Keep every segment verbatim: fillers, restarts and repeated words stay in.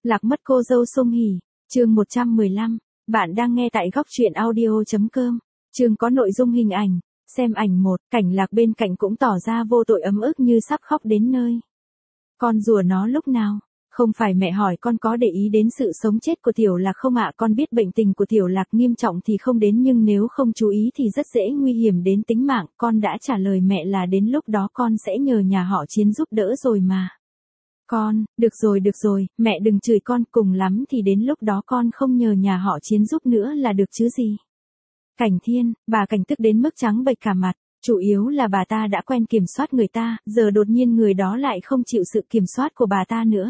Lạc mất cô dâu Song Hỷ, chương một trăm mười lăm. Bạn đang nghe tại góc truyện audio chấm com. Chương có nội dung hình ảnh. Xem ảnh một, Cảnh Lạc bên cạnh cũng tỏ ra vô tội ấm ức như sắp khóc đến nơi. Con rùa nó lúc nào? Không phải mẹ hỏi con có để ý đến sự sống chết của Tiểu Lạc không ạ? Con biết bệnh tình của Tiểu Lạc nghiêm trọng thì không đến, nhưng nếu không chú ý thì rất dễ nguy hiểm đến tính mạng. Con đã trả lời mẹ là đến lúc đó con sẽ nhờ nhà họ Chiến giúp đỡ rồi mà. Con, được rồi được rồi, mẹ đừng chửi con, cùng lắm thì đến lúc đó con không nhờ nhà họ Chiến giúp nữa là được chứ gì. Cảnh Thiên, bà Cảnh tức đến mức trắng bệch cả mặt, chủ yếu là bà ta đã quen kiểm soát người ta, giờ đột nhiên người đó lại không chịu sự kiểm soát của bà ta nữa.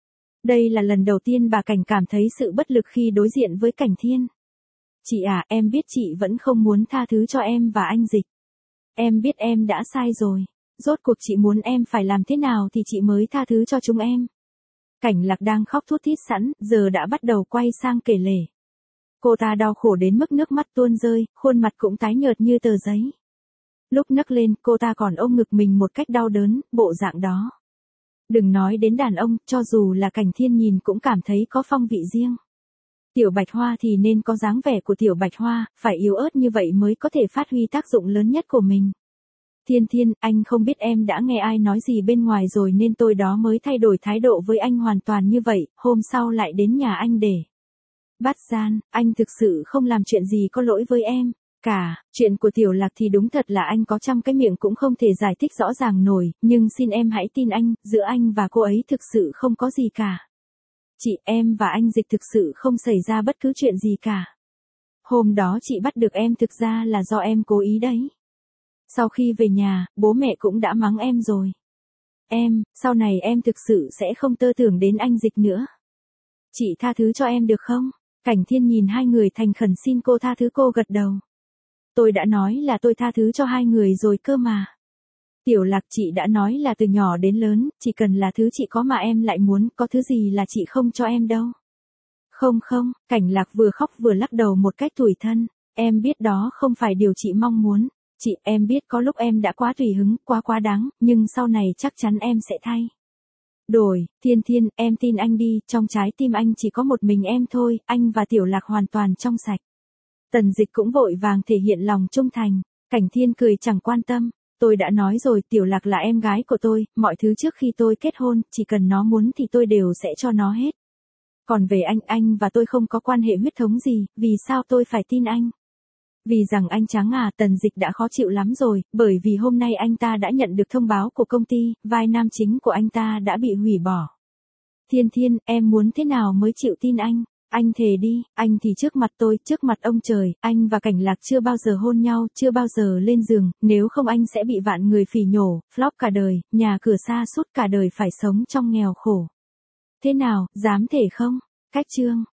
Đây là lần đầu tiên bà Cảnh cảm thấy sự bất lực khi đối diện với Cảnh Thiên. Chị à, em biết chị vẫn không muốn tha thứ cho em và anh Dịch. Em biết em đã sai rồi. Rốt cuộc chị muốn em phải làm thế nào thì chị mới tha thứ cho chúng em. Cảnh Lạc đang khóc thút thít sẵn, giờ đã bắt đầu quay sang kể lể. Cô ta đau khổ đến mức nước mắt tuôn rơi, khuôn mặt cũng tái nhợt như tờ giấy. Lúc nấc lên, cô ta còn ôm ngực mình một cách đau đớn, bộ dạng đó. Đừng nói đến đàn ông, cho dù là Cảnh Thiên nhìn cũng cảm thấy có phong vị riêng. Tiểu Bạch Hoa thì nên có dáng vẻ của Tiểu Bạch Hoa, phải yếu ớt như vậy mới có thể phát huy tác dụng lớn nhất của mình. Thiên Thiên, anh không biết em đã nghe ai nói gì bên ngoài rồi nên tôi đó mới thay đổi thái độ với anh hoàn toàn như vậy, hôm sau lại đến nhà anh để bắt gian. Anh thực sự không làm chuyện gì có lỗi với em cả. Chuyện của Tiểu Lạc thì đúng thật là anh có trăm cái miệng cũng không thể giải thích rõ ràng nổi, nhưng xin em hãy tin anh, giữa anh và cô ấy thực sự không có gì cả. Chị, em và anh Dịch thực sự không xảy ra bất cứ chuyện gì cả. Hôm đó chị bắt được em thực ra là do em cố ý đấy. Sau khi về nhà, bố mẹ cũng đã mắng em rồi. Em, sau này em thực sự sẽ không tơ tưởng đến anh Dịch nữa. Chị tha thứ cho em được không? Cảnh Thiên nhìn hai người thành khẩn xin cô tha thứ, cô gật đầu. Tôi đã nói là tôi tha thứ cho hai người rồi cơ mà. Tiểu Lạc, chị đã nói là từ nhỏ đến lớn, chỉ cần là thứ chị có mà em lại muốn, có thứ gì là chị không cho em đâu. Không không, Cảnh Lạc vừa khóc vừa lắc đầu một cách tủi thân. Em biết đó không phải điều chị mong muốn. Chị, em biết có lúc em đã quá tùy hứng, quá quá đáng, nhưng sau này chắc chắn em sẽ thay đổi. Thiên Thiên, em tin anh đi, trong trái tim anh chỉ có một mình em thôi, anh và Tiểu Lạc hoàn toàn trong sạch. Tần Dịch cũng vội vàng thể hiện lòng trung thành. Cảnh Thiên cười chẳng quan tâm. Tôi đã nói rồi, Tiểu Lạc là em gái của tôi, mọi thứ trước khi tôi kết hôn, chỉ cần nó muốn thì tôi đều sẽ cho nó hết. Còn về anh, anh và tôi không có quan hệ huyết thống gì, vì sao tôi phải tin anh? Vì rằng anh Trắng à, Tần Dịch đã khó chịu lắm rồi, bởi vì hôm nay anh ta đã nhận được thông báo của công ty, vai nam chính của anh ta đã bị hủy bỏ. Thiên Thiên, em muốn thế nào mới chịu tin anh? Anh thề đi, anh thì trước mặt tôi, trước mặt ông trời, anh và Cảnh Lạc chưa bao giờ hôn nhau, chưa bao giờ lên giường, nếu không anh sẽ bị vạn người phỉ nhổ, flop cả đời, nhà cửa xa sút cả đời phải sống trong nghèo khổ. Thế nào, dám thể không? Cách chương.